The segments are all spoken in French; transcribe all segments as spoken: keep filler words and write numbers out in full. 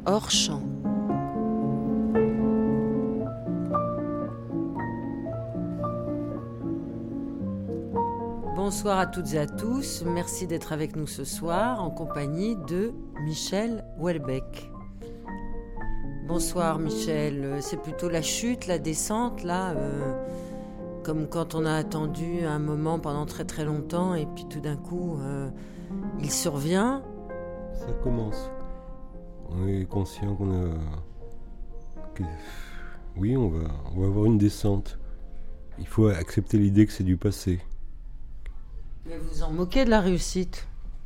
hors champ. Bonsoir à toutes et à tous, merci d'être avec nous ce soir en compagnie de Michel Houellebecq. Bonsoir Michel, c'est plutôt la chute, la descente là, euh, comme quand on a attendu un moment pendant très très longtemps et puis tout d'un coup euh, il survient. Ça commence. On est conscient qu'on a... Que... Oui, on va... on va avoir une descente. Il faut accepter l'idée que c'est du passé. Mais vous en moquez de la réussite ?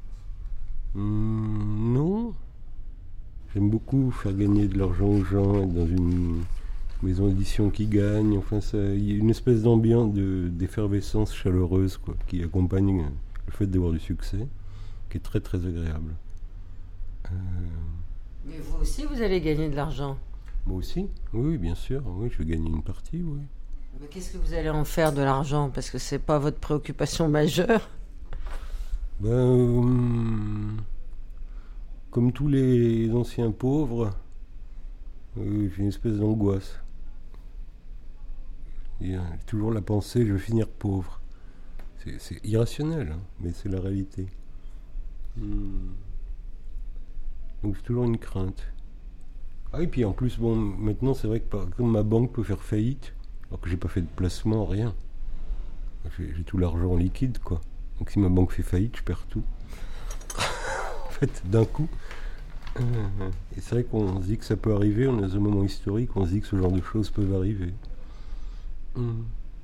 Mmh, non. J'aime beaucoup faire gagner de l'argent aux gens, être dans une maison d'édition qui gagne. Enfin, ça, il y a une espèce d'ambiance, de, d'effervescence chaleureuse quoi, qui accompagne le fait d'avoir du succès, qui est très très agréable. Euh... Mais vous aussi, vous allez gagner de l'argent ? Moi aussi, oui, bien sûr. Oui, je vais gagner une partie, oui. Mais qu'est-ce que vous allez en faire de l'argent ? Parce que c'est pas votre préoccupation majeure. Ben, euh, comme tous les anciens pauvres, euh, j'ai une espèce d'angoisse. Il y a toujours la pensée, je vais finir pauvre. C'est, c'est irrationnel, hein, mais c'est la réalité. Hmm. Donc j'ai toujours une crainte. Ah et puis en plus, bon, maintenant c'est vrai que par, comme ma banque peut faire faillite, alors que j'ai pas fait de placement, rien. J'ai, j'ai tout l'argent en liquide, quoi. Donc si ma banque fait faillite, je perds tout. En fait, d'un coup. Et c'est vrai qu'on se dit que ça peut arriver, on est dans un moment historique, on se dit que ce genre de choses peuvent arriver. Mmh.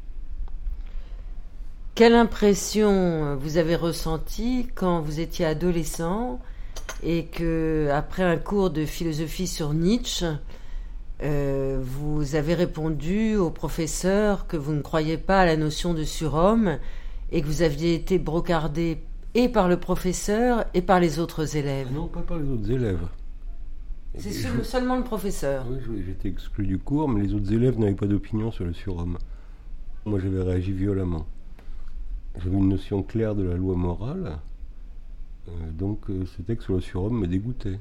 Quelle impression vous avez ressentie quand vous étiez adolescent et que, après un cours de philosophie sur Nietzsche, euh, vous avez répondu au professeur que vous ne croyez pas à la notion de surhomme et que vous aviez été brocardé et par le professeur et par les autres élèves. Non, pas par les autres élèves. C'est je... seulement le professeur. Oui, j'étais exclu du cours, mais les autres élèves n'avaient pas d'opinion sur le surhomme. Moi, j'avais réagi violemment. J'avais une notion claire de la loi morale, euh, donc euh, ce texte sur le surhomme me dégoûtait.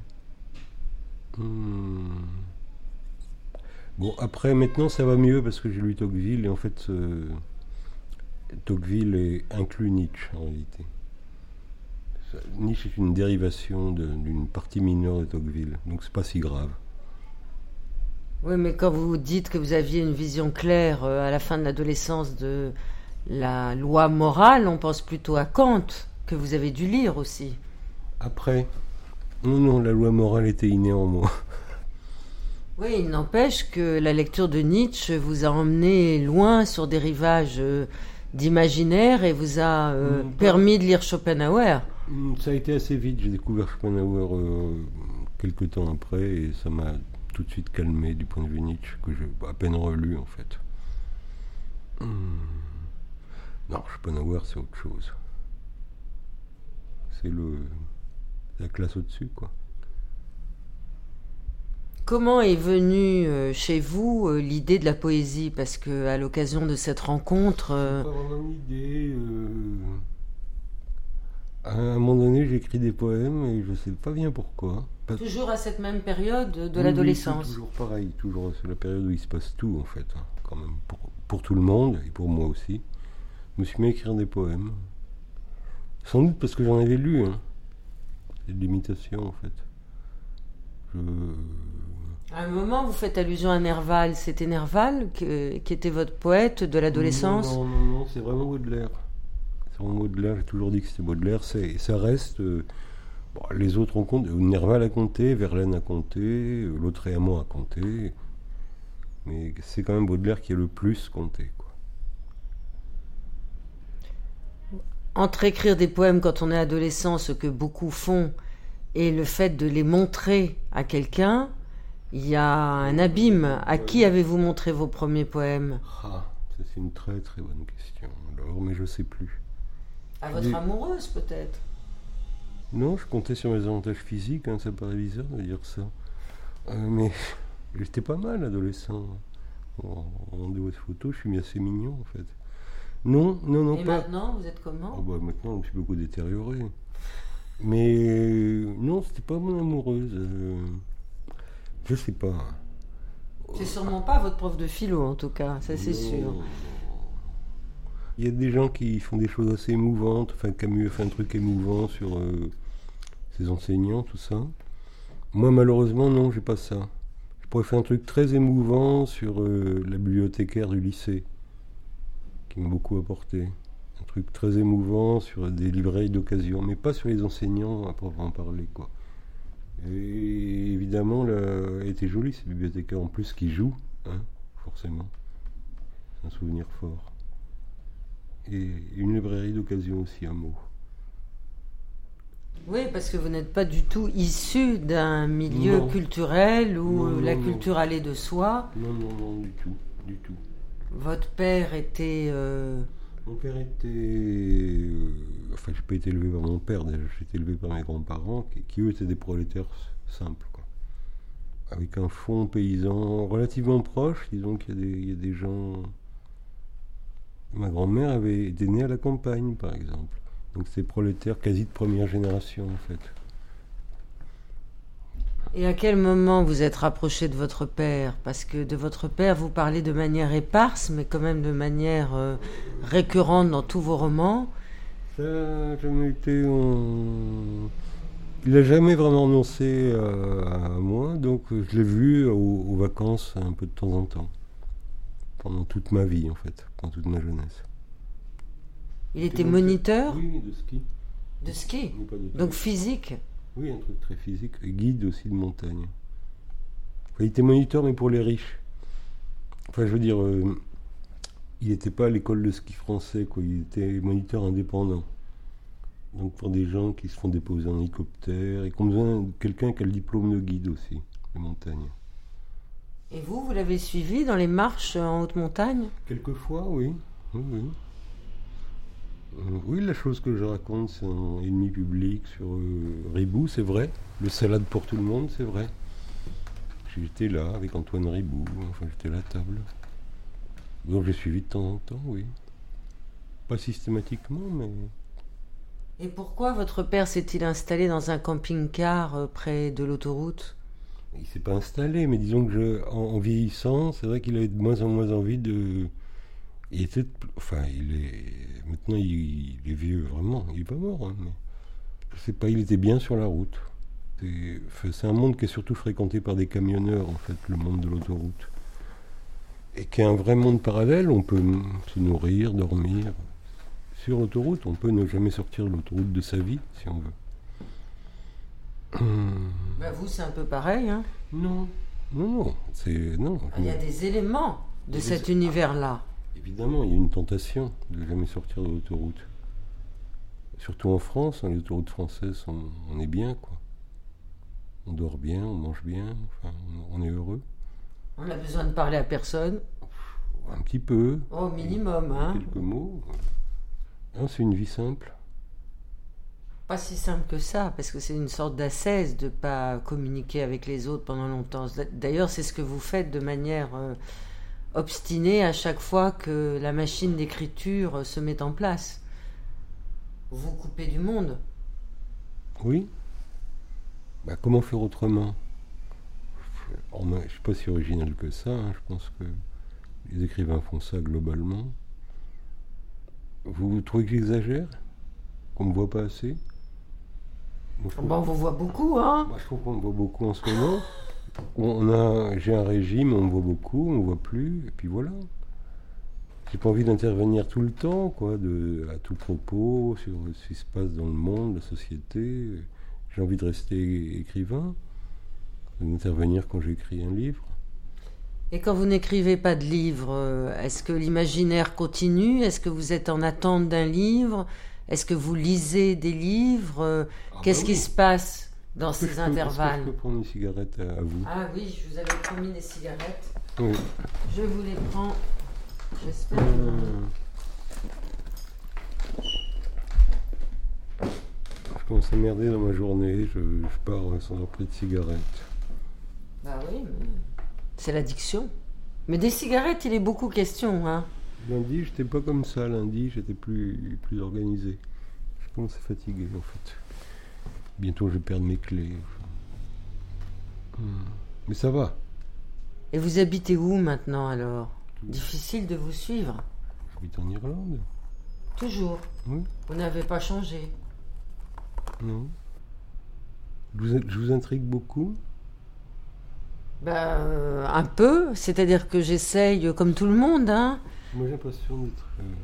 Hmm. Bon, après, maintenant, ça va mieux parce que j'ai lu Tocqueville, et en fait, euh, Tocqueville est inclus Nietzsche, en réalité. Ça, Nietzsche est une dérivation de, d'une partie mineure de Tocqueville, donc c'est pas si grave. Oui, mais quand vous dites que vous aviez une vision claire euh, à la fin de l'adolescence de la loi morale, on pense plutôt à Kant, que vous avez dû lire aussi. Après, non, non, la loi morale était innée en moi. Oui, il n'empêche que la lecture de Nietzsche vous a emmené loin sur des rivages euh, d'imaginaire et vous a euh, mmh, permis de lire Schopenhauer. Ça a été assez vite, j'ai découvert Schopenhauer euh, quelques temps après et ça m'a tout de suite calmé du point de vue Nietzsche, que j'ai à peine relu en fait. Mmh. Non, Schopenhauer c'est autre chose. C'est le la classe au-dessus, quoi. Comment est venue euh, chez vous euh, l'idée de la poésie ? Parce que à l'occasion de cette rencontre, euh... c'est pas vraiment une idée. Euh... À un moment donné, j'ai écrit des poèmes et je sais pas bien pourquoi. Pas... Toujours à cette même période de oui, l'adolescence. Oui, toujours pareil, toujours c'est la période où il se passe tout en fait, hein, quand même pour, pour tout le monde et pour moi aussi. Je me suis mis à écrire des poèmes. Sans doute parce que j'en avais lu. Hein. C'est de l'imitation en fait. Je... À un moment, vous faites allusion à Nerval. C'était Nerval que, qui était votre poète de l'adolescence ? Non, non, non, non, c'est vraiment Baudelaire. C'est vraiment Baudelaire, j'ai toujours dit que c'était Baudelaire. C'est, ça reste... Euh, bon, les autres ont compté. Nerval a compté, Verlaine a compté, l'autre Réamont a compté. Mais c'est quand même Baudelaire qui a le plus compté, quoi. Entre écrire des poèmes quand on est adolescent, ce que beaucoup font, et le fait de les montrer à quelqu'un, il y a un abîme. À qui avez-vous montré vos premiers poèmes ? Ah, ça c'est une très très bonne question. Alors, mais je sais plus. À votre Des... amoureuse peut-être ? Non, je comptais sur mes avantages physiques, hein, ça paraît bizarre de dire ça. Euh, mais j'étais pas mal adolescent. En, en de votre photo, je suis mis assez mignon en fait. Non, non, non, et pas. Et maintenant, vous êtes comment ? Oh, bah, maintenant, je me suis beaucoup détérioré. Mais non, c'était pas mon amoureuse. Euh... Je sais pas. C'est sûrement pas votre prof de philo, en tout cas, ça c'est Non. sûr. Il y a des gens qui font des choses assez émouvantes. Enfin, Camus a fait un truc émouvant sur euh, ses enseignants, tout ça. Moi, malheureusement, non, j'ai pas ça. Je pourrais faire un truc très émouvant sur euh, la bibliothécaire du lycée, qui m'a beaucoup apporté. Un truc très émouvant sur des librairies d'occasion, mais pas sur les enseignants à proprement parler, quoi. Et évidemment, là, elle était jolie, cette bibliothécaire, en plus, qui joue, hein, forcément. C'est un souvenir fort. Et une librairie d'occasion aussi, un mot. Oui, parce que vous n'êtes pas du tout issu d'un milieu Non. culturel où Non, non, la non. culture allait de soi. Non, non, non, du tout, du tout. Votre père était... euh, Mon père était... euh, enfin, j'ai pas été élevé par mon père, déjà, j'ai été élevé par mes grands-parents, qui, qui, eux étaient des prolétaires s- simples, quoi. Avec un fond paysan relativement proche, disons qu'il y a des, il y a des gens... Ma grand-mère avait été née à la campagne, par exemple. Donc c'est prolétaire quasi de première génération, en fait. Et à quel moment vous êtes rapproché de votre père? Parce que de votre père, vous parlez de manière éparse, mais quand même de manière euh, récurrente dans tous vos romans. Ça n'a jamais été... en- Il n'a jamais vraiment annoncé à, à moi, donc je l'ai vu aux, aux vacances un peu de temps en temps. Pendant toute ma vie, en fait, pendant toute ma jeunesse. Il était moniteur Oui, de ski. de ski, Mais pas de donc ski. physique. Oui, un truc très physique. Et guide aussi de montagne. Enfin, il était moniteur, mais pour les riches. Enfin, je veux dire, euh, il n'était pas à l'école de ski français, quoi. Il était moniteur indépendant. Donc pour des gens qui se font déposer en hélicoptère et qui ont besoin de quelqu'un qui a le diplôme de guide aussi, de montagne. Et vous, vous l'avez suivi dans les marches en haute montagne? Quelquefois, oui. Oui, oui. Euh, oui, la chose que je raconte, c'est un ennemi public sur euh, Ribou, c'est vrai. Le salade pour tout le monde, c'est vrai. J'étais là avec Antoine Ribou, enfin j'étais à la table. Donc j'ai suivi de temps en temps, oui. Pas systématiquement, mais... Et pourquoi votre père s'est-il installé dans un camping-car euh, près de l'autoroute? Il s'est pas installé, mais disons que je, en, en vieillissant, c'est vrai qu'il avait de moins en moins envie de... Il était... Enfin, il est... Maintenant, il, il est vieux, vraiment. Il est pas mort, hein, mais... Je sais pas, il était bien sur la route. C'est, enfin, c'est un monde qui est surtout fréquenté par des camionneurs, en fait, le monde de l'autoroute. Et qui est un vrai monde parallèle, on peut m- se nourrir, dormir. Sur l'autoroute, on peut ne jamais sortir de l'autoroute de sa vie, si on veut. Hum, Bah vous, c'est un peu pareil, hein? Non, non, non, c'est... Non, Ah, il y a des éléments de Mais cet c'est- univers-là. Évidemment, il y a une tentation de jamais sortir de l'autoroute. Surtout en France, hein, les autoroutes françaises, on, on est bien, quoi. On dort bien, on mange bien, enfin, on, on est heureux. On a besoin de parler à personne, Un petit peu. au minimum, hein? Quelques mots. Hein, c'est une vie simple. Pas si simple que ça, parce que c'est une sorte d'ascèse de ne pas communiquer avec les autres pendant longtemps. D'ailleurs, c'est ce que vous faites de manière euh, obstinée à chaque fois que la machine d'écriture euh, se met en place. Vous vous coupez du monde. Oui. Bah, comment faire autrement? On a- Je ne suis pas si original que ça, hein, je pense que les écrivains font ça globalement. Vous trouvez que j'exagère? Qu'on me voit pas assez? Moi, je trouve- Bon, on vous voit beaucoup, hein? Moi, je trouve qu'on me voit beaucoup en ce moment. On a, j'ai un régime, on me voit beaucoup, on me voit plus, et puis voilà. J'ai pas envie d'intervenir tout le temps, quoi, de, à tout propos, sur ce qui se passe dans le monde, la société. J'ai envie de rester écrivain, d'intervenir quand j'écris un livre. Et quand vous n'écrivez pas de livre, euh, est-ce que l'imaginaire continue? Est-ce que vous êtes en attente d'un livre? Est-ce que vous lisez des livres? Euh, Ah Qu'est-ce bah qui oui. se passe dans Est-ce que ces je peux- est-ce que intervalles? je peux prendre une cigarette à, à vous? Ah oui, je vous avais promis des cigarettes. Oui. Je vous les prends. J'espère. Euh, Je commence à merder dans ma journée, je, je pars sans avoir pris de cigarette. Bah oui, mais c'est l'addiction. Mais des cigarettes, il est beaucoup question, hein. Lundi, j'étais pas comme ça. Lundi, j'étais plus, plus organisé. Je commence à fatiguer, en fait. Bientôt, je vais perdre mes clés. Hmm. Mais ça va. Et vous habitez où maintenant alors? Difficile de vous suivre. J'habite en Irlande. Toujours. Oui. Vous n'avez pas changé. Non. Je vous, je vous intrigue beaucoup? Ben, euh, un peu. C'est-à-dire que j'essaye, comme tout le monde, hein. Moi j'ai l'impression d'être...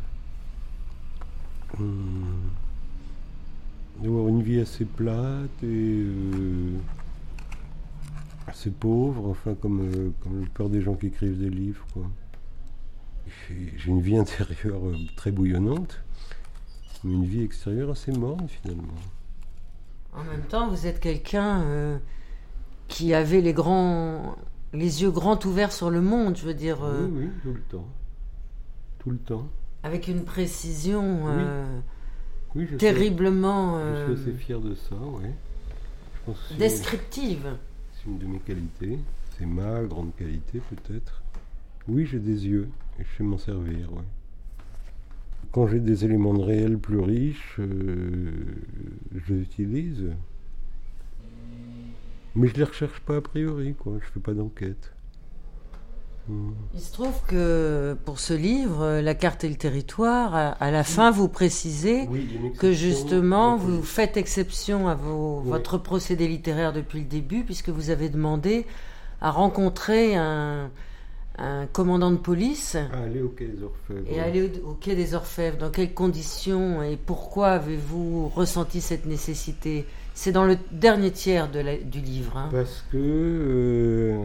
Euh, hum, d'avoir une vie assez plate et... Euh, assez pauvre, enfin comme, euh, comme la plupart des gens qui écrivent des livres, quoi. J'ai, j'ai une vie intérieure euh, très bouillonnante, mais une vie extérieure assez morne finalement. En même temps, vous êtes quelqu'un euh, qui avait les grands, les yeux grands ouverts sur le monde, je veux dire. Euh, oui, oui, tout le temps. Tout le temps. Avec une précision euh, oui. Oui, terriblement... Suis, je suis euh, assez fier de ça, oui. Je pense que c'est, descriptive. C'est une de mes qualités. C'est ma grande qualité, peut-être. Oui, j'ai des yeux, et je sais m'en servir, oui. Quand j'ai des éléments de réel plus riches, euh, je les utilise. Mais je les recherche pas a priori, quoi. Je fais pas d'enquête. Hmm. Il se trouve que pour ce livre, La carte et le territoire, à, à la fin, vous précisez oui, que justement, oui. vous faites exception à vos, oui. votre procédé littéraire depuis le début, puisque vous avez demandé à rencontrer un, un commandant de police. À aller au quai des Orfèvres. Et oui. aller au, au quai des Orfèvres. Dans quelles conditions et pourquoi avez-vous ressenti cette nécessité? C'est dans le dernier tiers de la, du livre. Hein. Parce que... Euh,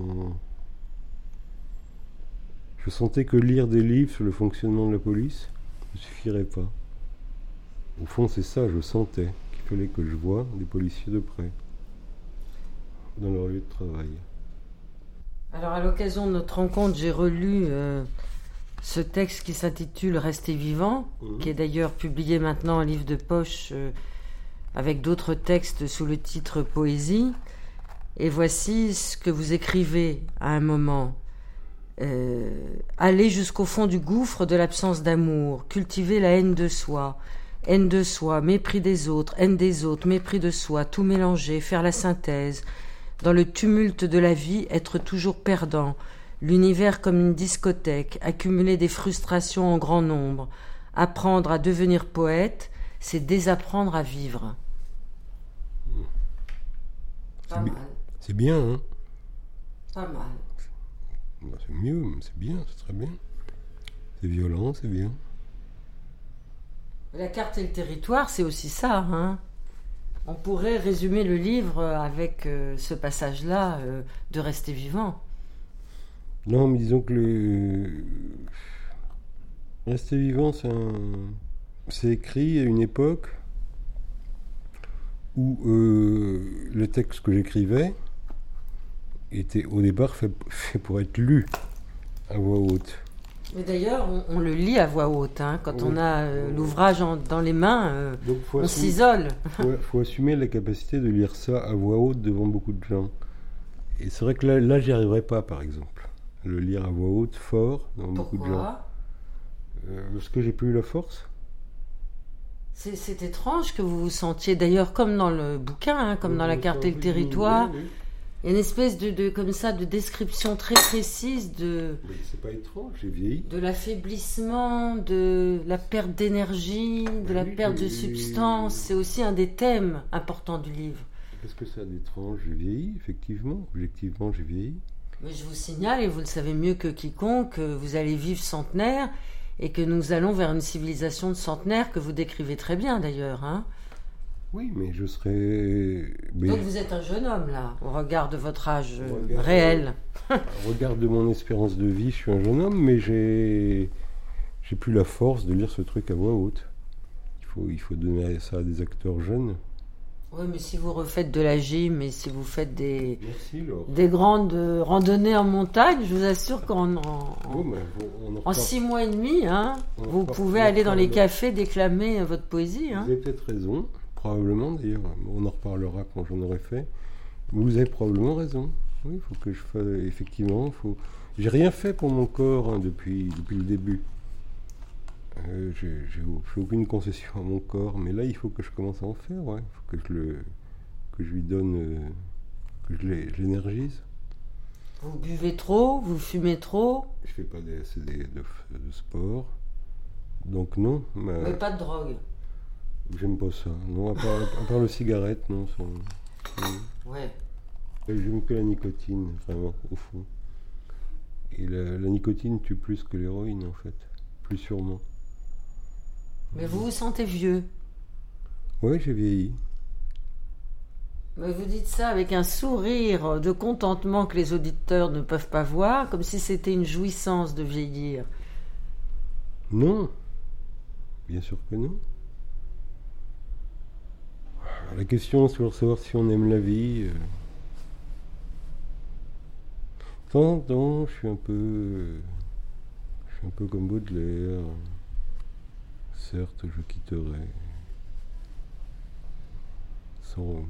je sentais que lire des livres sur le fonctionnement de la police ne suffirait pas. Au fond, c'est ça, je sentais qu'il fallait que je voie des policiers de près, dans leur lieu de travail. Alors, à l'occasion de notre rencontre, j'ai relu euh, ce texte qui s'intitule « Rester vivant mmh. », qui est d'ailleurs publié maintenant en livre de poche euh, avec d'autres textes sous le titre « Poésie ». Et voici ce que vous écrivez à un moment. Euh, aller jusqu'au fond du gouffre de l'absence d'amour, cultiver la haine de soi, haine de soi, mépris des autres, haine des autres, mépris de soi, tout mélanger, faire la synthèse, dans le tumulte de la vie, être toujours perdant, l'univers comme une discothèque, accumuler des frustrations en grand nombre, apprendre à devenir poète, c'est désapprendre à vivre. C'est, Pas bi- mal. c'est bien, hein? Pas mal. C'est mieux, c'est bien, c'est très bien. C'est violent, c'est bien. La carte et le territoire, c'est aussi ça. Hein. On pourrait résumer le livre avec euh, ce passage-là euh, de Rester vivant. Non, mais disons que le... Rester vivant, c'est, un... c'est écrit à une époque où euh, le texte que j'écrivais était au départ fait, fait pour être lu à voix haute. Mais d'ailleurs, on, on le lit à voix haute. Hein. Quand oui. on a euh, l'ouvrage en, dans les mains, euh, Donc, on assumer, s'isole. Il faut, faut assumer la capacité de lire ça à voix haute devant beaucoup de gens. Et c'est vrai que là, là j'y arriverais pas, par exemple. Le lire à voix haute, fort, devant Pourquoi? beaucoup de gens. Euh, parce que j'ai plus eu la force. C'est, c'est étrange que vous vous sentiez, d'ailleurs, comme dans le bouquin, hein, comme oui, dans La carte et le territoire. Oui, oui. Il y a une espèce de, de, comme ça, de description très précise de... Mais c'est pas étrange, j'ai vieilli. De l'affaiblissement, de la perte d'énergie, de oui, la perte de substance. C'est aussi un des thèmes importants du livre. Qu'est-ce que ça d'étrange? J'ai vieilli, effectivement. Objectivement, j'ai vieilli. Mais je vous signale, et vous le savez mieux que quiconque, que vous allez vivre centenaire et que nous allons vers une civilisation de centenaire que vous décrivez très bien, d'ailleurs, hein. Oui, mais je serais... Mais... Donc vous êtes un jeune homme, là, au regard de votre âge regard, réel. Au regard de mon espérance de vie, je suis un jeune homme, mais j'ai j'ai plus la force de lire ce truc à voix haute. Il faut, il faut donner ça à des acteurs jeunes. Oui, mais si vous refaites de la gym et si vous faites des, Merci, des grandes randonnées en montagne, je vous assure qu'en en, oh, mais on en en six mois et demi, hein, vous repart, pouvez aller dans les cafés déclamer votre poésie. Hein. Vous avez peut-être raison. Probablement, d'ailleurs, on en reparlera quand j'en aurai fait. Mais vous avez probablement raison. Oui, il faut que je fasse, effectivement, faut... J'ai rien fait pour mon corps hein, depuis, depuis le début. Euh, j'ai, j'ai, j'ai aucune concession à mon corps, mais là, il faut que je commence à en faire, ouais. Il faut que je, le, que je lui donne, euh, que je, l'é, je l'énergise. Vous buvez trop, vous fumez trop. Je fais pas des, assez de, de, de sport. Donc non. Ma... Mais pas de drogue. J'aime pas ça. Non, à part, à part le cigarette, non. Ça... Ouais. J'aime que la nicotine, vraiment, au fond. Et la, la nicotine tue plus que l'héroïne, en fait. Plus sûrement. Mais vous vous sentez vieux. Ouais, j'ai vieilli. Mais vous dites ça avec un sourire de contentement que les auditeurs ne peuvent pas voir, comme si c'était une jouissance de vieillir. Non. Bien sûr que non. La question, c'est de savoir si on aime la vie. Euh... De temps en temps, je suis un peu... euh, Je suis un peu comme Baudelaire. Certes, je quitterai. Sans...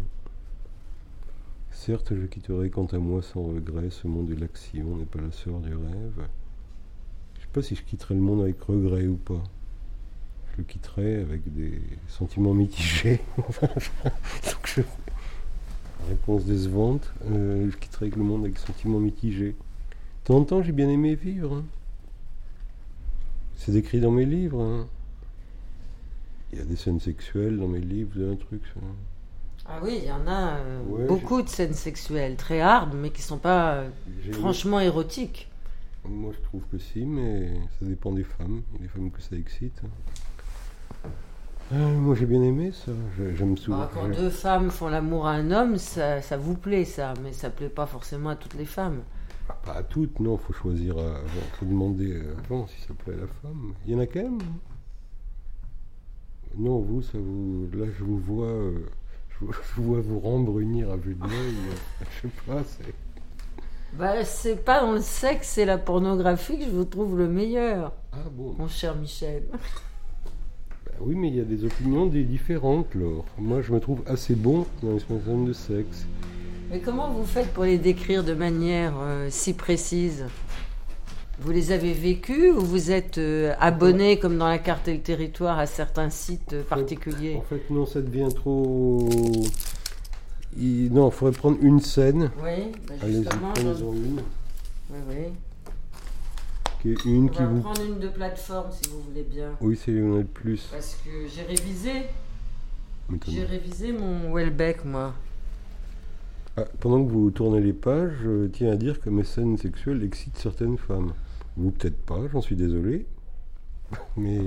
Certes, je quitterai quant à moi sans regret. Ce monde de l'action n'est pas la sœur du rêve. Je sais pas si je quitterai le monde avec regret ou pas. Je le quitterai avec des sentiments mitigés. Donc je... Réponse décevante. Euh, je quitterai avec le monde avec sentiments mitigés. De temps en temps, j'ai bien aimé vivre. Hein. C'est décrit dans mes livres. Hein. Il y a des scènes sexuelles dans mes livres, vous avez un truc ça. Ah oui, il y en a euh, Ouais, beaucoup j'ai- de scènes sexuelles, très hard, mais qui sont pas euh, J'ai- franchement érotiques. Moi, je trouve que si, mais ça dépend des femmes. Il y a des femmes que ça excite. Euh, moi, j'ai bien aimé ça. J'ai- J'aime souvent. Bah, quand j'ai- deux femmes font l'amour à un homme, ça, ça vous plaît, ça, mais ça plaît pas forcément à toutes les femmes. Ah, pas à toutes, non. Faut choisir. Avant. Faut demander avant si ça plaît à la femme. Il y en a quand même. Non, vous, ça vous. Là, je vous vois. euh, Je vous, je vous vois vous rembrunir à vue de l'œil. Je sais pas. C'est. Bah, c'est pas dans le sexe et la pornographie que je vous trouve le meilleur, Ah bon. mon cher Michel. Bah oui, mais il y a des opinions des différentes, Laure. Moi, je me trouve assez bon dans les scènes de sexe. Mais comment vous faites pour les décrire de manière euh, si précise? Vous les avez vécus ou vous êtes euh, abonné, comme dans la carte et le territoire, à certains sites euh, particuliers? En fait, non, ça devient trop. Il... Non, il faudrait prendre une scène. Oui, bah Allez-y, justement. prenez-en une. Oui, oui. Qui est une On qui va vous. prendre une de plateforme si vous voulez bien. Oui, c'est il y en a de plus. Parce que j'ai révisé, M'étonne. j'ai révisé mon Welbeck, moi. Ah, pendant que vous tournez les pages, je tiens à dire que mes scènes sexuelles excitent certaines femmes. Vous, peut-être pas, j'en suis désolé. Mais.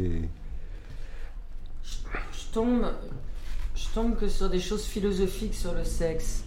Je tombe, je tombe que sur des choses philosophiques sur le sexe.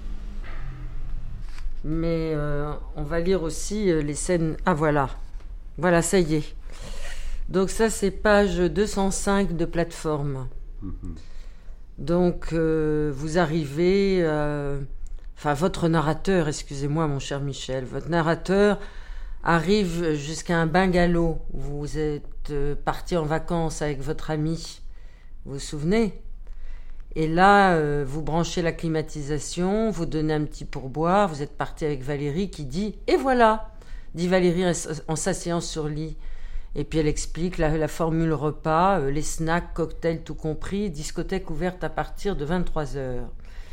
Mais euh, on va lire aussi euh, les scènes. Ah voilà, voilà, ça y est. Donc ça c'est page deux cent cinq de plateforme. Mhm. Donc euh, vous arrivez, euh, enfin votre narrateur, excusez-moi mon cher Michel, votre narrateur arrive jusqu'à un bungalow où vous êtes euh, parti en vacances avec votre ami. Vous vous souvenez? Et là, euh, vous branchez la climatisation, vous donnez un petit pourboire, vous êtes parti avec Valérie qui dit « Et voilà !» dit Valérie en s- en s'asseyant sur le lit. Et puis elle explique la, la formule repas, euh, les snacks, cocktails tout compris, discothèque ouverte à partir de vingt-trois heures.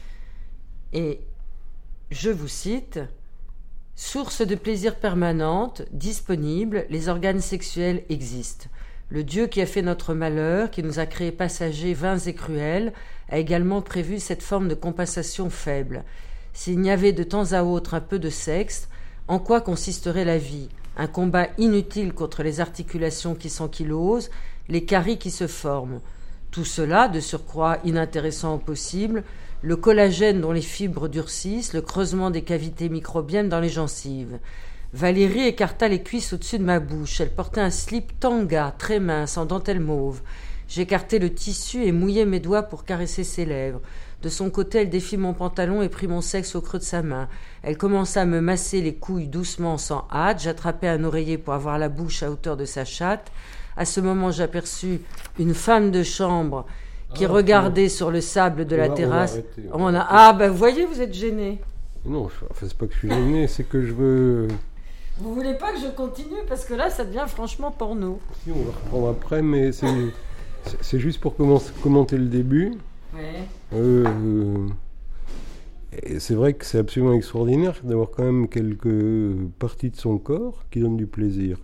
Et je vous cite « Source de plaisir permanente, disponible, les organes sexuels existent. Le Dieu qui a fait notre malheur, qui nous a créés passagers vains et cruels, a également prévu cette forme de compensation faible. S'il n'y avait de temps à autre un peu de sexe, en quoi consisterait la vie? Un combat inutile contre les articulations qui s'ankylosent, les caries qui se forment. Tout cela, de surcroît inintéressant au possible, le collagène dont les fibres durcissent, le creusement des cavités microbiennes dans les gencives. Valérie écarta les cuisses au-dessus de ma bouche. Elle portait un slip tanga, très mince, en dentelle mauve. J'écartai le tissu et mouillai mes doigts pour caresser ses lèvres. De son côté, elle défit mon pantalon et prit mon sexe au creux de sa main. Elle commença à me masser les couilles doucement, sans hâte. J'attrapai un oreiller pour avoir la bouche à hauteur de sa chatte. À ce moment, j'aperçus une femme de chambre qui Ah, regardait sur le sable de On la va- on va terrasse. arrêter, on On va a... arrêter. Ah, ben vous voyez, vous êtes gêné. Non, je- enfin, c'est pas que je suis gêné, c'est que je veux. Vous voulez pas que je continue parce que là, ça devient franchement porno. Si, on va reprendre après, mais c'est, c'est- c'est juste pour commencer- commenter le début. Ouais. Euh, Et c'est vrai que c'est absolument extraordinaire d'avoir quand même quelques parties de son corps qui donnent du plaisir.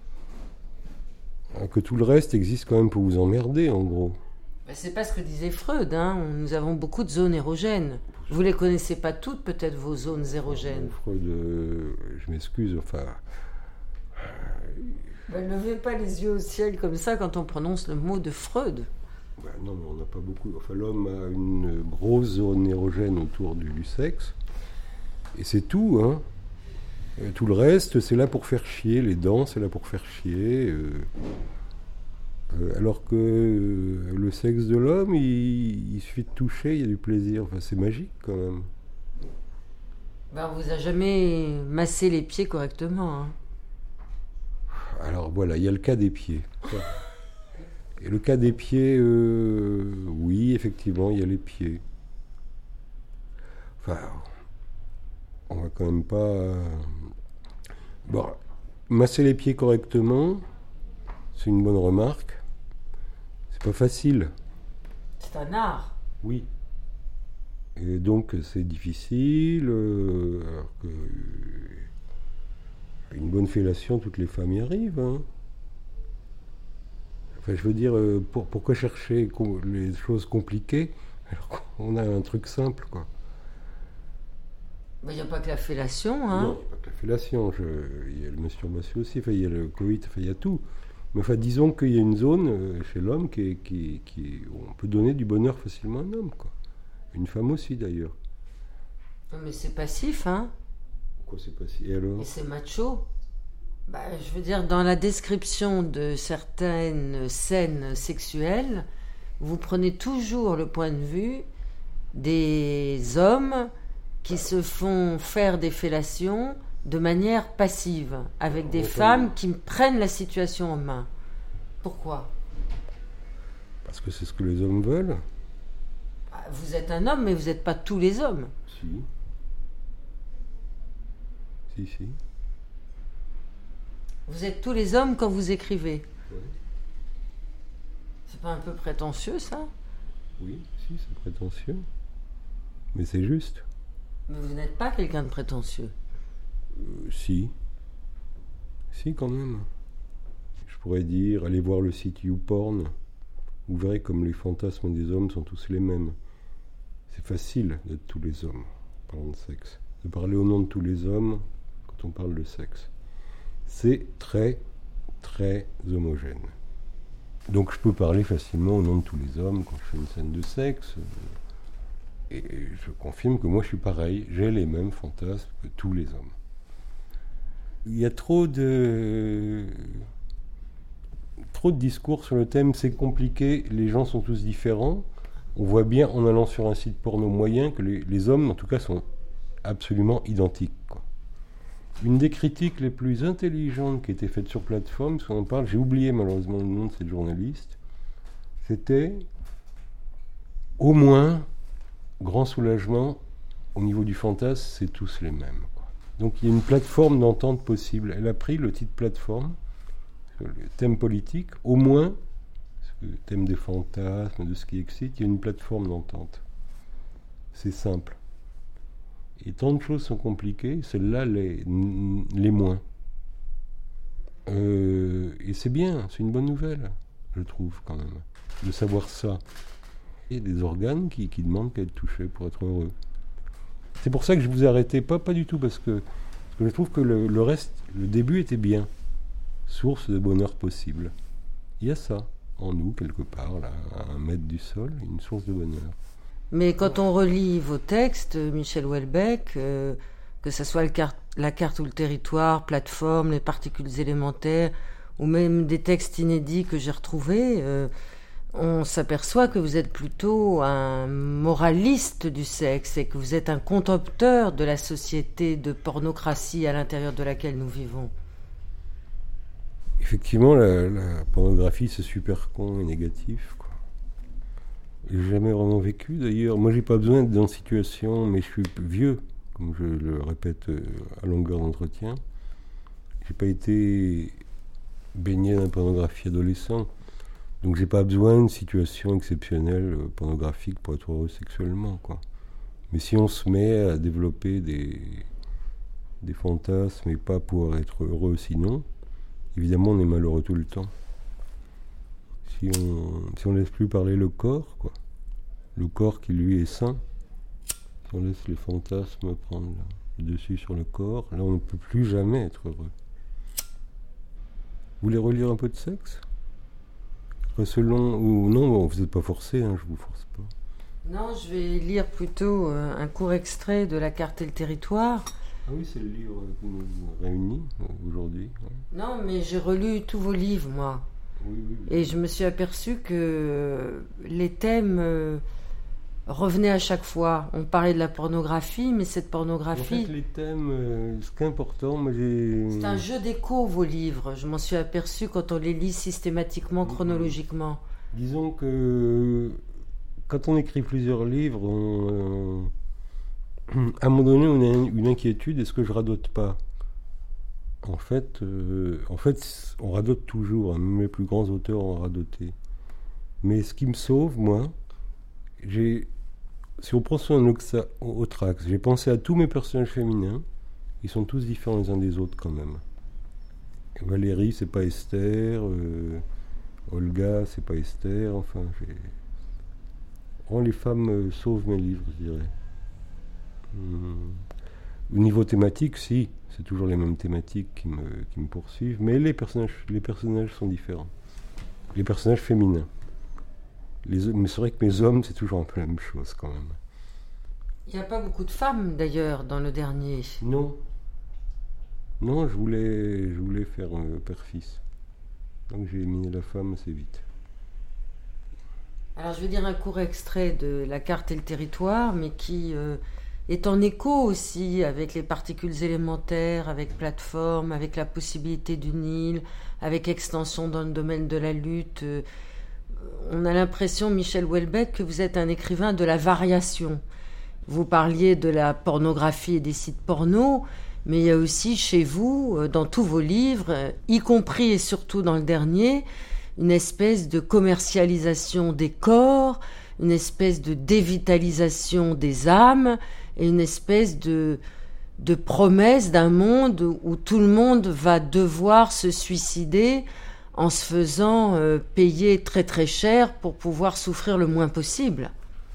Que tout le reste existe quand même pour vous emmerder, en gros. Ben, c'est pas ce que disait Freud, hein. Nous avons beaucoup de zones érogènes. Vous les connaissez pas toutes, peut-être, vos zones érogènes. Freud, euh, je m'excuse, enfin... Ben, ne levez pas les yeux au ciel comme ça quand on prononce le mot de Freud. Ben non, mais on n'a pas beaucoup... Enfin, l'homme a une grosse zone érogène autour du, du sexe. Et c'est tout, hein. Et tout le reste, c'est là pour faire chier. Les dents, c'est là pour faire chier. Euh, euh, alors que euh, le sexe de l'homme, il, il suffit de toucher, il y a du plaisir. Enfin, c'est magique, quand même. Ben, on vous a jamais massé les pieds correctement, hein. Alors, voilà, il y a le cas des pieds. Et le cas des pieds, euh, oui, effectivement, il y a les pieds. Enfin... On va quand même pas... Euh... Bon, masser les pieds correctement, c'est une bonne remarque. C'est pas facile. C'est un art. Oui. Et donc c'est difficile. Euh, alors que, euh, une bonne fellation, toutes les femmes y arrivent. Hein. Enfin, je veux dire, euh, pour, pourquoi chercher com- les choses compliquées alors qu'on a un truc simple, quoi. Il n'y a pas que la fellation, hein. Non, il n'y a pas que la fellation. Je, il y a la masturbation aussi, enfin, il y a le Covid, enfin, il y a tout. Mais enfin, disons qu'il y a une zone euh, chez l'homme qui est, qui, qui, où on peut donner du bonheur facilement à un homme, quoi. Une femme aussi, d'ailleurs. Mais c'est passif, hein. Pourquoi c'est passif? Et alors? Et c'est macho. Bah, je veux dire, dans la description de certaines scènes sexuelles, vous prenez toujours le point de vue des hommes qui se font faire des fellations de manière passive, avec des femmes qui prennent la situation en main. Pourquoi? Parce que c'est ce que les hommes veulent. Vous êtes un homme, mais vous n'êtes pas tous les hommes. Si. Si, si. Vous êtes tous les hommes quand vous écrivez. Oui. C'est pas un peu prétentieux, ça? Oui, si, c'est prétentieux. Mais c'est juste. Mais vous n'êtes pas quelqu'un de prétentieux. Euh, si. Si, quand même. Je pourrais dire, allez voir le site YouPorn. Vous verrez comme les fantasmes des hommes sont tous les mêmes. C'est facile d'être tous les hommes, en parlant de sexe. De parler au nom de tous les hommes quand on parle de sexe. C'est très, très homogène. Donc je peux parler facilement au nom de tous les hommes quand je fais une scène de sexe. Et je confirme que moi je suis pareil, j'ai les mêmes fantasmes que tous les hommes. Il y a trop de... trop de discours sur le thème, c'est compliqué, les gens sont tous différents. On voit bien en allant sur un site porno moyen que les, les hommes en tout cas sont absolument identiques, quoi. Une des critiques les plus intelligentes qui a été faite sur plateforme, parce qu'on en parle, j'ai oublié malheureusement le nom de cette journaliste, c'était au moins, grand soulagement, au niveau du fantasme, c'est tous les mêmes, quoi. Donc il y a une plateforme d'entente possible. Elle a pris le titre plateforme, le thème politique, au moins, le thème des fantasmes, de ce qui excite, il y a une plateforme d'entente. C'est simple. Et tant de choses sont compliquées, celles-là les, les moins. Euh, et c'est bien, c'est une bonne nouvelle, je trouve quand même, de savoir ça. Il y a des organes qui, qui demandent qu'à être touchés pour être heureux. C'est pour ça que je vous ai arrêté, pas, pas du tout, parce que, parce que je trouve que le, le reste, le début était bien. Source de bonheur possible. Il y a ça en nous, quelque part, là, à un mètre du sol, une source de bonheur. Mais quand on relit vos textes, Michel Houellebecq, euh, que ce soit le carte, la carte ou le territoire, plateforme, les particules élémentaires, ou même des textes inédits que j'ai retrouvés, euh, on s'aperçoit que vous êtes plutôt un moraliste du sexe et que vous êtes un contempteur de la société de pornocratie à l'intérieur de laquelle nous vivons. Effectivement, la, la pornographie, c'est super con et négatif, quoi. J'ai jamais vraiment vécu, d'ailleurs. Moi, j'ai pas besoin d'être dans une situation, mais je suis vieux, comme je le répète à longueur d'entretien. J'ai pas été baigné dans la pornographie adolescent, donc j'ai pas besoin d'une situation exceptionnelle pornographique pour être heureux sexuellement, quoi. Mais si on se met à développer des, des fantasmes et pas pouvoir être heureux sinon, évidemment on est malheureux tout le temps. Si on si on laisse plus parler le corps, quoi, le corps qui lui est sain, si on laisse les fantasmes prendre le dessus sur le corps, là on ne peut plus jamais être heureux. Vous voulez relire un peu de sexe ? Selon, ou non, bon, vous n'êtes pas forcé, hein, je vous force pas. Non, je vais lire plutôt euh, un court extrait de La carte et le territoire. Ah oui, c'est le livre qui nous réunit euh, aujourd'hui. Ouais. Non, mais j'ai relu tous vos livres, moi. Oui, oui, oui. Et je me suis aperçu que les thèmes euh, revenaient à chaque fois. On parlait de la pornographie, mais cette pornographie... En fait, les thèmes, euh, ce qui est important, moi j'ai... C'est un jeu d'écho, vos livres. Je m'en suis aperçu quand on les lit systématiquement, chronologiquement. Disons que quand on écrit plusieurs livres, on, euh, à un moment donné, on a une inquiétude, est-ce que je radote pas ? En fait, euh, en fait, on radote toujours, hein, même les plus grands auteurs ont radoté. Mais ce qui me sauve, moi, j'ai, si on prend sur un autre axe, j'ai pensé à tous mes personnages féminins, ils sont tous différents les uns des autres quand même. Valérie, c'est pas Esther, euh, Olga, c'est pas Esther, enfin, j'ai... Oh, les femmes euh, sauvent mes livres, je dirais. Hum. Au niveau thématique, si, c'est toujours les mêmes thématiques qui me, qui me poursuivent, mais les personnages, les personnages sont différents. Les personnages féminins. Les, mais c'est vrai que mes hommes, c'est toujours un peu la même chose quand même. Il n'y a pas beaucoup de femmes d'ailleurs dans le dernier. Non. Non, je voulais, je voulais faire euh, père-fils. Donc j'ai éliminé la femme assez vite. Alors je vais dire un court extrait de La carte et le territoire, mais qui euh, est en écho aussi avec les particules élémentaires, avec plateforme, avec la possibilité d'une île, avec extension dans le domaine de la lutte. Euh, on a l'impression, Michel Houellebecq, que vous êtes un écrivain de la variation. Vous parliez de la pornographie et des sites porno, mais il y a aussi chez vous, dans tous vos livres, y compris et surtout dans le dernier, une espèce de commercialisation des corps, une espèce de dévitalisation des âmes et une espèce de, de promesse d'un monde où tout le monde va devoir se suicider en se faisant euh, payer très très cher pour pouvoir souffrir le moins possible.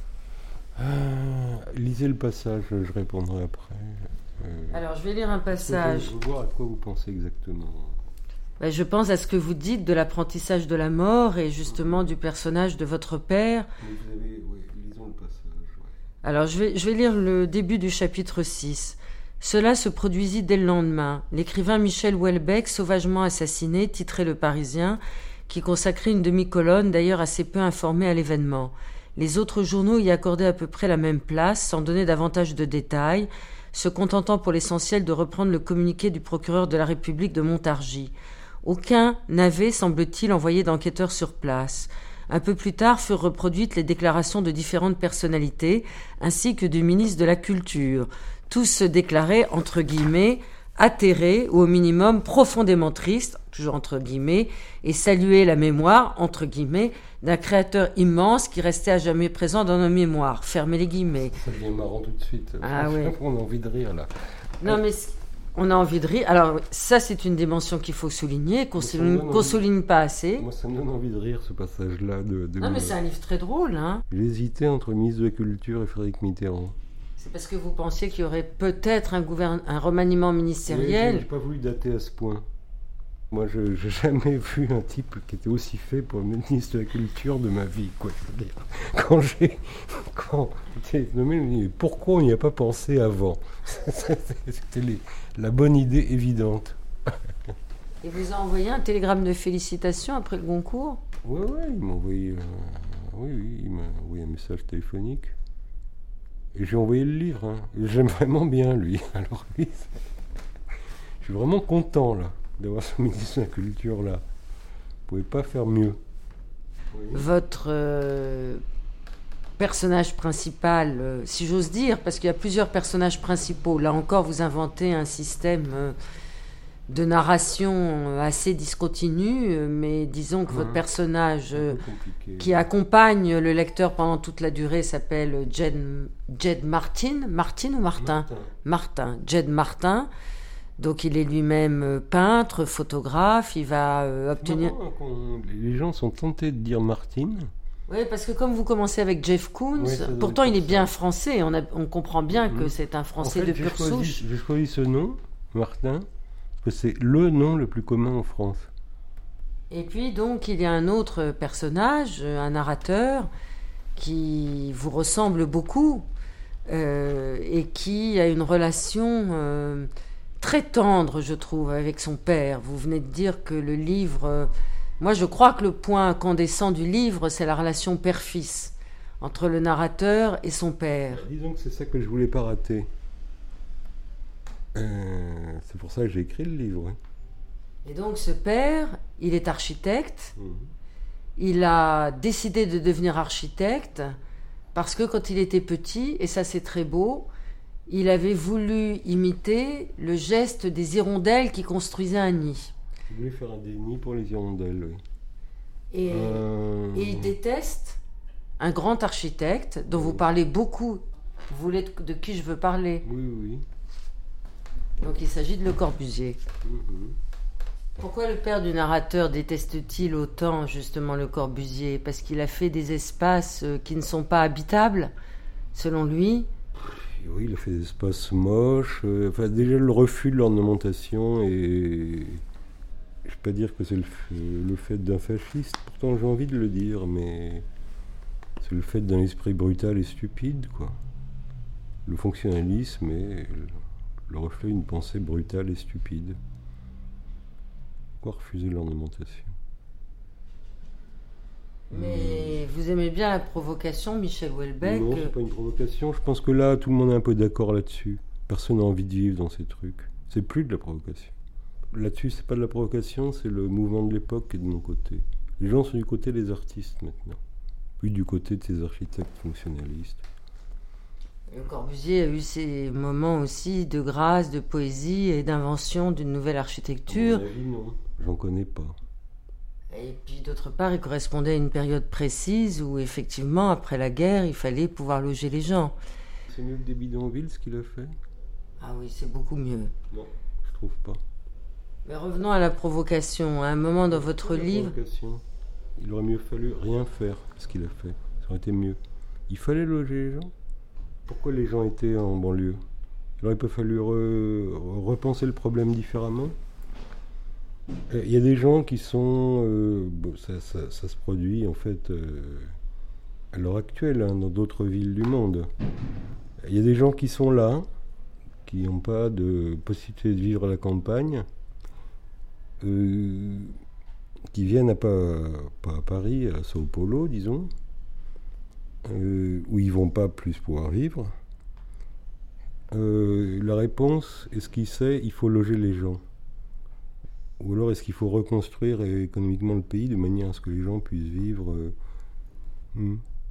Euh, lisez le passage, je répondrai après. Euh, Alors je vais lire un passage. Je veux voir à quoi vous pensez exactement. Ben, je pense à ce que vous dites de l'apprentissage de la mort et justement du personnage de votre père. Vous avez, oui, lisons le passage. Ouais. Alors je vais, je vais lire le début du chapitre six. Cela se produisit dès le lendemain. L'écrivain Michel Houellebecq, sauvagement assassiné, titrait Le Parisien, qui consacrait une demi-colonne, d'ailleurs assez peu informée à l'événement. Les autres journaux y accordaient à peu près la même place, sans donner davantage de détails, se contentant pour l'essentiel de reprendre le communiqué du procureur de la République de Montargis. Aucun n'avait, semble-t-il, envoyé d'enquêteurs sur place. Un peu plus tard furent reproduites les déclarations de différentes personnalités, ainsi que du ministre de la Culture. Tous se déclaraient, entre guillemets, atterrés ou au minimum profondément tristes, toujours entre guillemets, et saluaient la mémoire, entre guillemets, d'un créateur immense qui restait à jamais présent dans nos mémoires. Fermez les guillemets. Ça devient marrant tout de suite. Ah oui. On a envie de rire là. Non mais on a envie de rire. Alors ça c'est une dimension qu'il faut souligner, qu'on souligne, qu'on souligne pas assez. Moi ça me donne envie de rire ce passage-là. De, de non mais c'est un livre très drôle. Hein. J'hésitais entre le ministre de la Culture et Frédéric Mitterrand. C'est parce que vous pensiez qu'il y aurait peut-être un, gouverne... un remaniement ministériel. Oui, j'ai pas voulu dater à ce point. Moi, je n'ai jamais vu un type qui était aussi fait pour le ministre de la Culture de ma vie, quoi. Je veux dire. Quand j'ai quand été nommé, je me dis, pourquoi on n'y a pas pensé avant? C'était les, la bonne idée évidente. Il vous a envoyé un télégramme de félicitations après le Goncourt? Oui, oui, il m'a envoyé, euh, oui, oui, il m'a envoyé un message téléphonique. Et j'ai envoyé le livre. Hein. J'aime vraiment bien, lui. Alors, lui, je suis vraiment content, là, d'avoir ce ministre de la Culture, là. Vous pouvez pas faire mieux. Oui. Votre euh, personnage principal, euh, si j'ose dire, parce qu'il y a plusieurs personnages principaux. Là encore, vous inventez un système euh, de narration assez discontinue, mais disons que Ouais. votre personnage Un euh, peu compliqué. qui accompagne le lecteur pendant toute la durée s'appelle Jed, Jed Martin. Martin ou Martin Martin. Martin. Jed Martin. Donc il est lui-même euh, peintre, photographe. Il va euh, obtenir... Marrant, hein, qu'on- Les gens sont tentés de dire Martine. Oui, parce que comme vous commencez avec Jeff Koons, Oui, ça doit pourtant être il est pour bien ça. français. On, a- on comprend bien que Mhm. c'est un En français fait, de j'ai pure choisi- souche. J'ai choisi ce nom, Martin, parce que c'est le nom le plus commun en France. Et puis donc il y a un autre personnage, un narrateur, qui vous ressemble beaucoup euh, et qui a une relation euh, très tendre, je trouve, avec son père. Vous venez de dire que le livre... euh, moi, je crois que le point incandescent du livre, c'est la relation père-fils entre le narrateur et son père. Disons que c'est ça que je voulais pas rater. Euh, c'est pour ça que j'ai écrit le livre. oui. Et donc ce père, il est architecte. Mhm. Il a décidé de devenir architecte parce que quand il était petit, et ça c'est très beau, il avait voulu imiter le geste des hirondelles qui construisaient un nid. Je voulais faire un déni pour les hirondelles. Oui. Et, Euh, et il déteste un grand architecte dont vous parlez beaucoup. Vous voulez de, de qui je veux parler? Oui, oui. Donc il s'agit de Le Corbusier. Mhm. Pourquoi le père du narrateur déteste-t-il autant justement Le Corbusier? Parce qu'il a fait des espaces euh, qui ne sont pas habitables, selon lui. Et oui, il a fait des espaces moches. euh, enfin, déjà, le refus de l'ornementation et. Je ne vais pas dire que c'est le, f- le fait d'un fasciste, pourtant j'ai envie de le dire, mais c'est le fait d'un esprit brutal et stupide, quoi. Le fonctionnalisme est le, le reflet d'une pensée brutale et stupide. Pourquoi refuser l'ornementation? Mais vous aimez bien la provocation, Michel Houellebecq. Non, c'est pas une provocation. Je pense que là, tout le monde est un peu d'accord là-dessus. Personne n'a envie de vivre dans ces trucs. C'est plus de la provocation. Là-dessus, c'est pas de la provocation, c'est le mouvement de l'époque qui est de mon côté. Les gens sont du côté des artistes maintenant, plus du côté de ces architectes fonctionnalistes. Le Corbusier a eu ses moments aussi de grâce, de poésie et d'invention d'une nouvelle architecture. À mon avis, non, j'en connais pas. Et puis d'autre part, il correspondait à une période précise où effectivement, après la guerre, il fallait pouvoir loger les gens. C'est mieux que des bidonvilles ce qu'il a fait? Ah oui, c'est beaucoup mieux. Non, je trouve pas. Mais revenons à la provocation. À un moment dans votre La livre... provocation. Il aurait mieux fallu rien faire que ce qu'il a fait. Ça aurait été mieux. Il fallait loger les gens. Pourquoi les gens étaient en banlieue? Il aurait pas fallu re- repenser le problème différemment. Il y a des gens qui sont... euh, bon, ça, ça- ça se produit en fait euh, à l'heure actuelle hein, dans d'autres villes du monde. Il y a des gens qui sont là, qui n'ont pas de possibilité de vivre à la campagne, euh, qui viennent à pas, pas à Paris, à Sao Paulo, disons, euh, où ils vont pas plus pouvoir vivre. Euh, la réponse, est-ce qu'il sait, il faut loger les gens? Ou alors est-ce qu'il faut reconstruire économiquement le pays de manière à ce que les gens puissent vivre euh, hmm.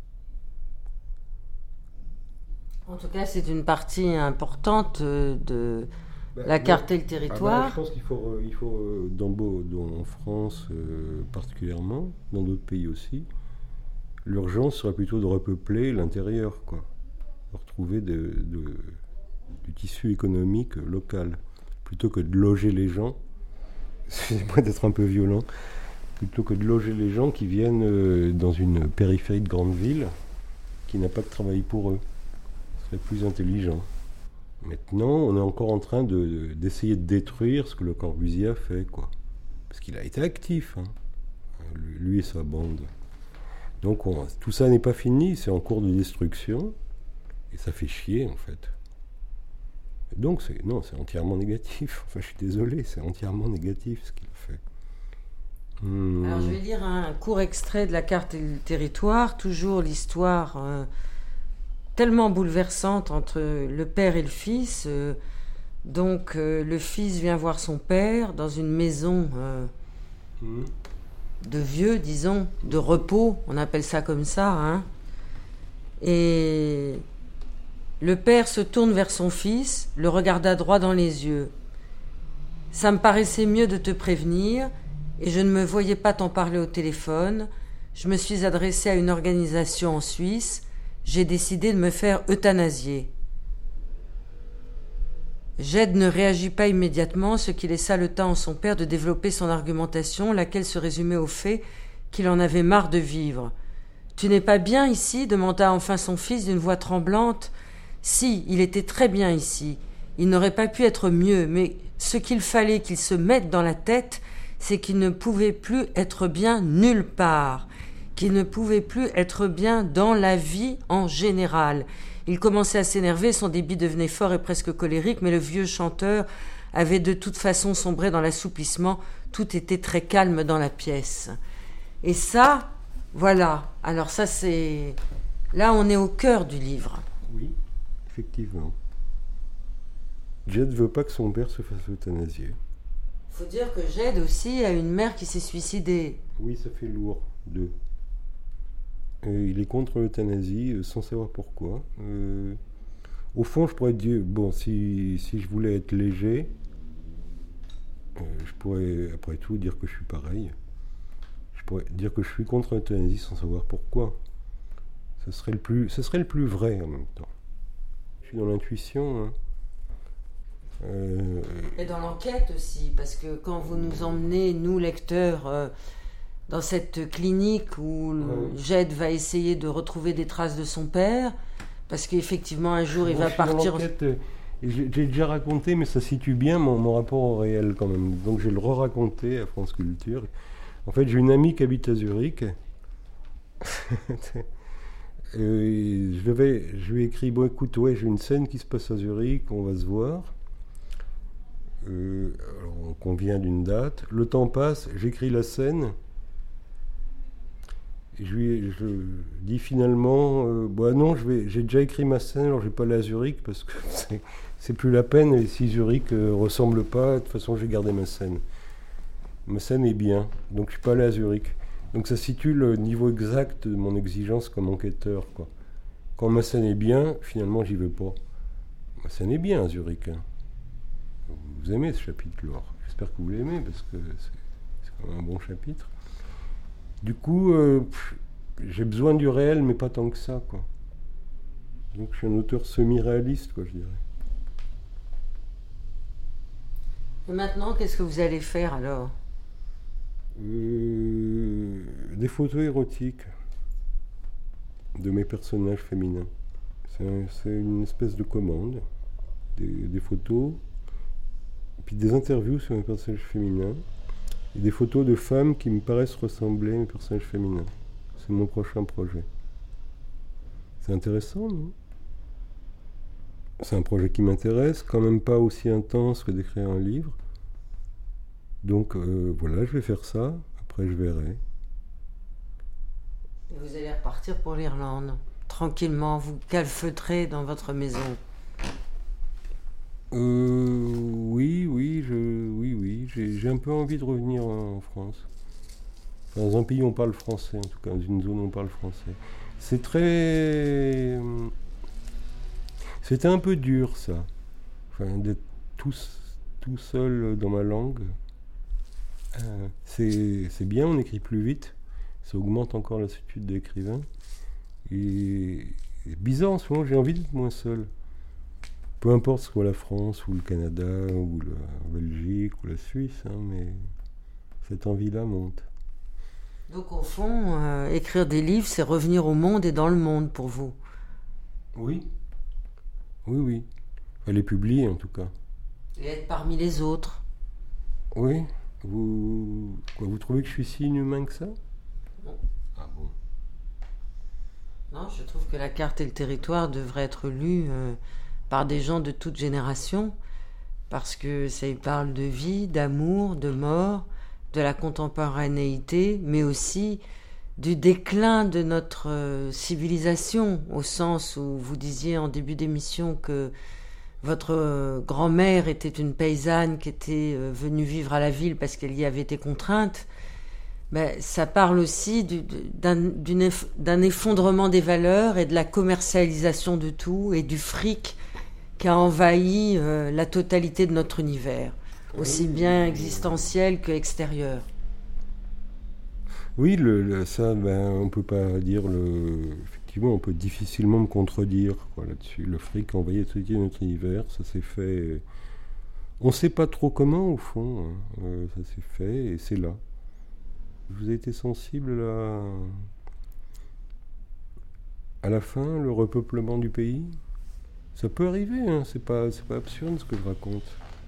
En tout cas, c'est une partie importante euh, de Bah, la non. carte et le Ah bah, territoire. je pense qu'il faut, euh, il faut euh, dans, beau- dans- en France euh, particulièrement, dans d'autres pays aussi, l'urgence serait plutôt de repeupler l'intérieur, quoi. De retrouver de- de- du tissu économique local, plutôt que de loger les gens. Excusez-moi d'être un peu violent. Plutôt que de loger les gens qui viennent euh, dans une périphérie de grande ville qui n'a pas de travail pour eux. Ce serait plus intelligent. Maintenant, on est encore en train de, d'essayer de détruire ce que Le Corbusier a fait, quoi. Parce qu'il a été actif, hein, lui, lui et sa bande. Donc on- tout ça n'est pas fini, c'est en cours de destruction, et ça fait chier, en fait. Et donc, c'est, non, c'est entièrement négatif. Enfin, je suis désolé, c'est entièrement négatif ce qu'il a fait. Hmm. Alors, je vais lire un court extrait de la carte et le territoire. Toujours l'histoire euh, tellement bouleversante entre le père et le fils. Euh, donc, euh, le fils vient voir son père dans une maison euh, Hmm. de vieux, disons, de repos. On appelle ça comme ça, hein. Et le père se tourne vers son fils, le regarda droit dans les yeux. Ça me paraissait mieux de te prévenir, et je ne me voyais pas t'en parler au téléphone. Je me suis adressée à une organisation en Suisse. J'ai décidé de me faire euthanasier. Jed ne réagit pas immédiatement, ce qui laissa le temps à son père de développer son argumentation, laquelle se résumait au fait qu'il en avait marre de vivre. « Tu n'es pas bien ici ?» demanda enfin son fils d'une voix tremblante. « Si, il était très bien ici. Il n'aurait pas pu être mieux, mais ce qu'il fallait qu'il se mette dans la tête, c'est qu'il ne pouvait plus être bien nulle part, qu'il ne pouvait plus être bien dans la vie en général. » Il commençait à s'énerver, son débit devenait fort et presque colérique, mais le vieux chanteur avait de toute façon sombré dans l'assouplissement. Tout était très calme dans la pièce. Et ça, voilà. Alors ça, c'est... Là, on est au cœur du livre. Oui, effectivement. Jed veut pas que son père se fasse euthanasier. Il faut dire que Jed aussi a une mère qui s'est suicidée. Oui, ça fait lourd, deux. Euh, il est contre l'euthanasie, euh, sans savoir pourquoi. Euh, au fond, je pourrais dire, bon, si, si je voulais être léger, euh, je pourrais, après tout, dire que je suis pareil. Je pourrais dire que je suis contre l'euthanasie sans savoir pourquoi. Ce serait le plus, ce serait le plus vrai en même temps. Je suis dans l'intuition. Hein. Euh, Et dans l'enquête aussi, parce que quand vous nous emmenez, nous lecteurs, euh, dans cette clinique où ouais. Jed va essayer de retrouver des traces de son père, parce qu'effectivement un jour il bon, va partir... J'ai, j'ai déjà raconté, mais ça situe bien mon, mon rapport au réel quand même. Donc je vais le re-raconter à France Culture. En fait, j'ai une amie qui habite à Zurich. euh, je, vais, je lui ai écrit, bon écoute, ouais, j'ai une scène qui se passe à Zurich, on va se voir. Euh, alors, on convient d'une date. Le temps passe, j'écris la scène. Je lui je dis finalement, euh, bah non, je vais, j'ai déjà écrit ma scène, alors je vais pas aller à Zurich parce que c'est, c'est plus la peine. Et si Zurich euh, ressemble pas, de toute façon, j'ai gardé ma scène. Ma scène est bien, donc je suis pas allé à Zurich. Donc ça situe le niveau exact de mon exigence comme enquêteur, quoi. Quand ma scène est bien, finalement, j'y vais pas. Ma scène est bien à Zurich. Hein. Vous aimez ce chapitre, Laure. J'espère que vous l'aimez parce que c'est, c'est quand même un bon chapitre. Du coup, euh, pff, j'ai besoin du réel, mais pas tant que ça, quoi. Donc je suis un auteur semi-réaliste, quoi, je dirais. Et maintenant, qu'est-ce que vous allez faire, alors ? euh, Des photos érotiques de mes personnages féminins. C'est, un, c'est une espèce de commande. Des, des photos, puis des interviews sur mes personnages féminins. Et des photos de femmes qui me paraissent ressembler à mes personnages féminins. C'est mon prochain projet. C'est intéressant, non ? C'est un projet qui m'intéresse, quand même pas aussi intense que d'écrire un livre. Donc euh, voilà, je vais faire ça, après je verrai. Et vous allez repartir pour l'Irlande, tranquillement, vous calfeutrez dans votre maison. Euh, oui, oui, je, oui, oui, j'ai, j'ai un peu envie de revenir en, en France. Enfin, dans un pays où on parle français, en tout cas, dans une zone où on parle français. C'est très... C'était un peu dur, ça. Enfin, d'être tout, tout seul dans ma langue. Euh, c'est, c'est bien, on écrit plus vite. Ça augmente encore la solitude de l'écrivain. Et, et bizarre, en ce moment, j'ai envie d'être moins seul. Peu importe ce soit la France, ou le Canada, ou la Belgique, ou la Suisse, hein, mais cette envie-là monte. Donc au fond, euh, écrire des livres, c'est revenir au monde et dans le monde pour vous. Oui. Oui, oui. Enfin, les publier, en tout cas. Et être parmi les autres. Oui. Vous, quoi, vous trouvez que je suis si inhumain que ça ? Non. Ah bon ? Non, je trouve que La carte et le territoire devraient être lus... Euh, par des gens de toute génération, parce que ça y parle de vie, d'amour, de mort, de la contemporanéité, mais aussi du déclin de notre euh, civilisation, au sens où vous disiez en début d'émission que votre euh, grand-mère était une paysanne qui était euh, venue vivre à la ville parce qu'elle y avait été contrainte. Ben, ça parle aussi du, d'un, d'une, d'un effondrement des valeurs et de la commercialisation de tout et du fric qui a envahi euh, la totalité de notre univers. aussi bien existentielle que extérieure. Oui, le, le, ça, ben, on peut pas dire le. Effectivement, on peut difficilement me contredire quoi, là-dessus. Le fric a envahi notre univers, ça s'est fait. On ne sait pas trop comment, au fond. Hein. Euh, ça s'est fait et c'est là. Vous avez été sensible là, à la fin, le repeuplement du pays. Ça peut arriver, hein. c'est pas, c'est pas absurde ce que je raconte.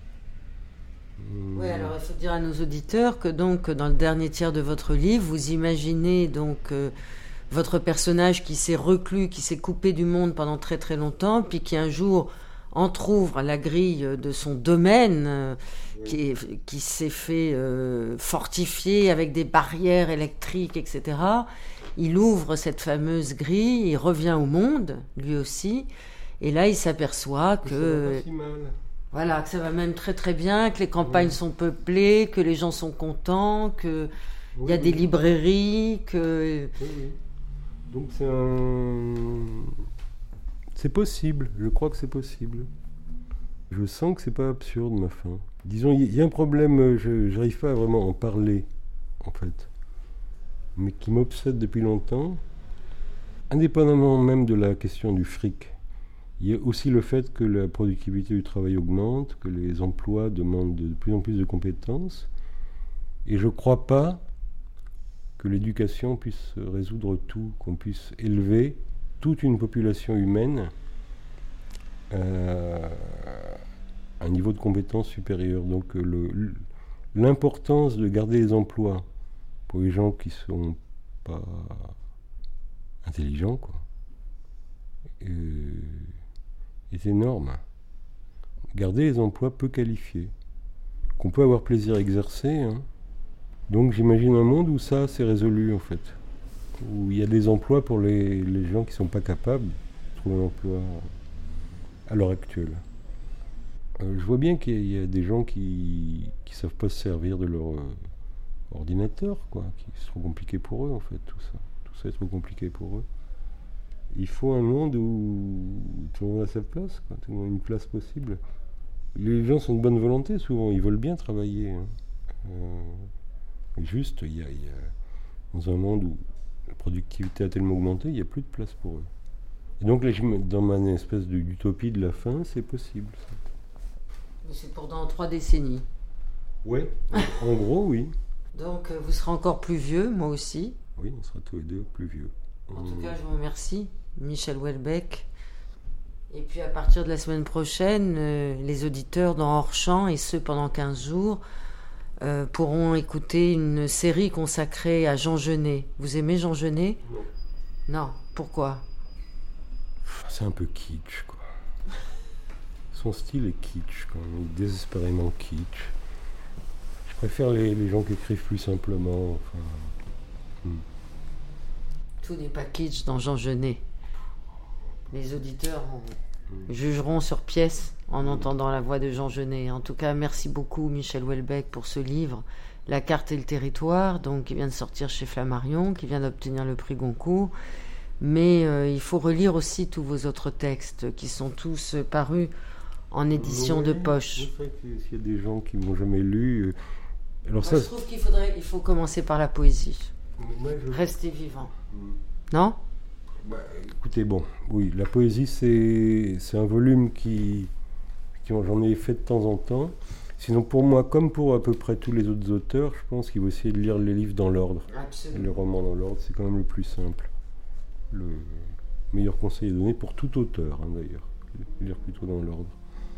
Oui, alors il faut dire à nos auditeurs que donc dans le dernier tiers de votre livre, vous imaginez donc euh, votre personnage qui s'est reclus, qui s'est coupé du monde pendant très très longtemps, puis qui un jour entrouvre la grille de son domaine, euh, oui. qui, est, qui s'est fait euh, fortifier avec des barrières électriques, et cetera. Il ouvre cette fameuse grille, il revient au monde, lui aussi, et là il s'aperçoit que... Ça va pas si mal. Voilà, que ça va même très très bien, que les campagnes oui. sont peuplées, que les gens sont contents, qu'il oui, y a oui. des librairies, que... Oui, oui. Donc c'est un... C'est possible, je crois que c'est possible. Je sens que c'est pas absurde ma fin. Disons, il y a un problème, je n'arrive pas à vraiment en parler, en fait, mais qui m'obsède depuis longtemps, indépendamment même de la question du fric. Il y a aussi le fait que la productivité du travail augmente, que les emplois demandent de plus en plus de compétences. Et je ne crois pas que l'éducation puisse résoudre tout, qu'on puisse élever toute une population humaine à un niveau de compétence supérieur. Donc le, l'importance de garder les emplois pour les gens qui ne sont pas intelligents, quoi. Et, est énorme. Garder les emplois peu qualifiés, qu'on peut avoir plaisir à exercer. Hein. Donc j'imagine un monde où ça, c'est résolu, en fait. Où il y a des emplois pour les, les gens qui ne sont pas capables de trouver un emploi à l'heure actuelle. Euh, je vois bien qu'il y a des gens qui ne savent pas se servir de leur euh, ordinateur, quoi, qui c'est trop compliqué pour eux, en fait, tout ça. Tout ça est trop compliqué pour eux. Il faut un monde où tout le monde a sa place, quoi, tout le monde a une place possible. Les gens sont de bonne volonté souvent, ils veulent bien travailler. Hein. Euh, juste, il y, y a dans un monde où la productivité a tellement augmenté, il n'y a plus de place pour eux. Et donc là, dans ma espèce d'utopie de la fin, c'est possible. Ça. Mais c'est pour dans trois décennies. Oui, en gros, oui. Donc vous serez encore plus vieux, moi aussi. Oui, on sera tous les deux plus vieux. En tout cas, je vous remercie, Michel Houellebecq. Et puis à partir de la semaine prochaine, euh, les auditeurs dans Hors-Champ, et ceux pendant quinze jours, euh, pourront écouter une série consacrée à Jean Genet. Vous aimez Jean Genet ? Non. Non. Pourquoi ? C'est un peu kitsch, quoi. Son style est kitsch, quand même, désespérément kitsch. Je préfère les, les gens qui écrivent plus simplement. Enfin, hmm. Tout n'est pas kitsch dans Jean Genet. Les auditeurs mmh. jugeront sur pièce en mmh. entendant la voix de Jean Genet. En tout cas, merci beaucoup Michel Houellebecq pour ce livre, La carte et le territoire, donc qui vient de sortir chez Flammarion, qui vient d'obtenir le prix Goncourt. Mais euh, il faut relire aussi tous vos autres textes qui sont tous euh, parus en édition oui, de poche. C'est vrai qu'il y a des gens qui ne m'ont jamais lu. Euh, alors Moi, ça, je trouve qu'il faudrait, il faut commencer par la poésie. Moi, je... Rester vivant. Mmh. Non ? Bah, écoutez, bon, oui, la poésie, c'est, c'est un volume qui, qui, j'en ai fait de temps en temps. Sinon, pour moi, comme pour à peu près tous les autres auteurs, je pense qu'il faut essayer de lire les livres dans l'ordre. Absolument. Et les romans dans l'ordre, c'est quand même le plus simple. Le meilleur conseil est donné pour tout auteur, hein, d'ailleurs. Lire plutôt dans l'ordre.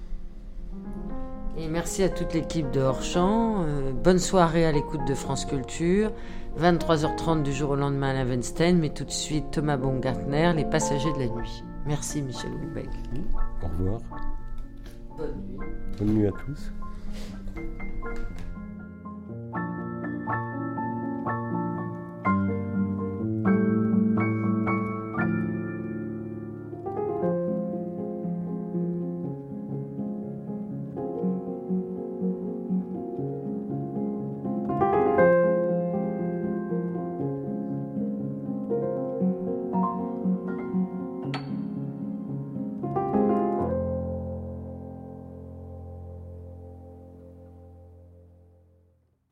Et merci à toute l'équipe de Hors-Champ. Euh, bonne soirée à l'écoute de France Culture. vingt-trois heures trente du jour au lendemain à la Weinstein, mais tout de suite Thomas Baumgartner, Les Passagers de la nuit. Merci Michel Houellebecq. Au revoir. Bonne nuit. Bonne nuit à tous.